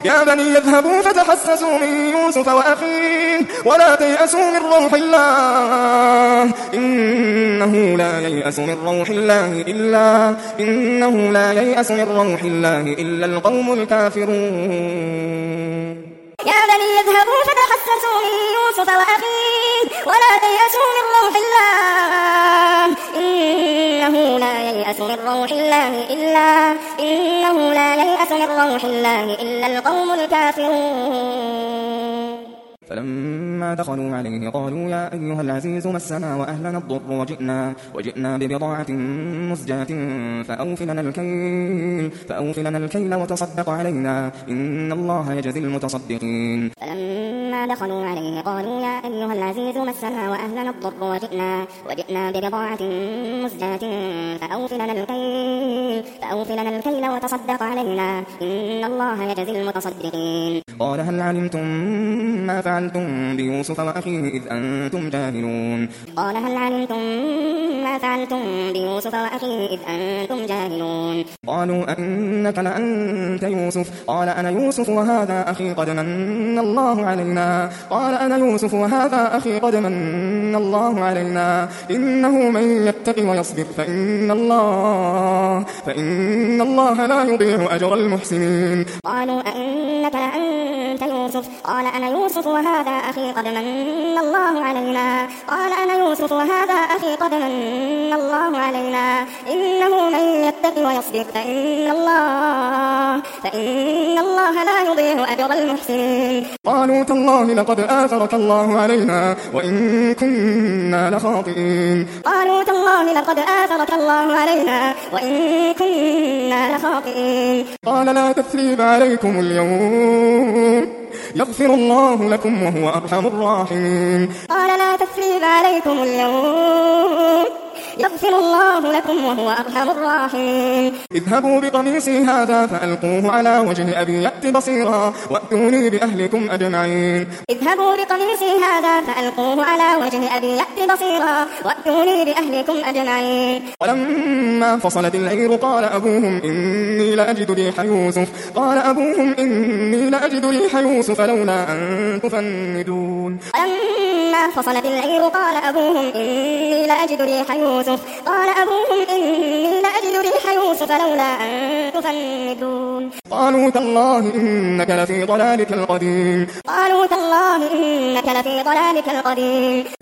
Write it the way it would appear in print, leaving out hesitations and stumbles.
يا بني يذهبوا فتحسسوا من يوسف وأخيه ولا تيأسوا من روح الله إنه لا ييأس من روح الله إلا القوم الكافرون يا بني يذهبوا فتحسسوا من يوسف وأخيه ولا تيأسوا من روح الله إنه لا ييأس من روح الله إلا القوم الكافرون فلما دخلوا عليه قالوا يا أيها العزيز مسنا وأهلنا الضر وجئنا ببضاعة مزجاة فأوف لنا الكيل وتصدق علينا إن الله يجزي المتصدقين فلما دخلوا عليه قالوا يا أيها العزيز مسنا وأهلنا الضر وجئنا ببضاعة مزجاة فأوف لنا الكيل وتصدق علينا إن الله يجزي المتصدقين قال هل علمتم ما فعلتم بيوسف وأخيه إذ أنتم جاهلون قالوا أئنك لأنت يوسف قال أنا يوسف وهذا أخي قد من الله علينا إنه من يتق ويصبر فإن الله لا يضيع أجر المحسنين قالوا أئنك لأنت يوسف قال أنا يوسف وهذا أخي قد من الله علينا إنه من يتق ويصبر فإن الله لا يضيع أجر المحسنين قالوا تالله لقد آثرك الله علينا وإن كنا لخاطئين قال لا تثريب عليكم اليوم يغفر الله لكم وهو أرحم الراحمين اذهبوا بقميصي هذا فألقوه على وجه أبي يأت بصيرا وأتوني بأهلكم أجمعين ولما فصلت العير قال أبوهم إني لأجد ريح يوسف لولا أن تفندون قالوا تالله إنك لفي ضلالك القديم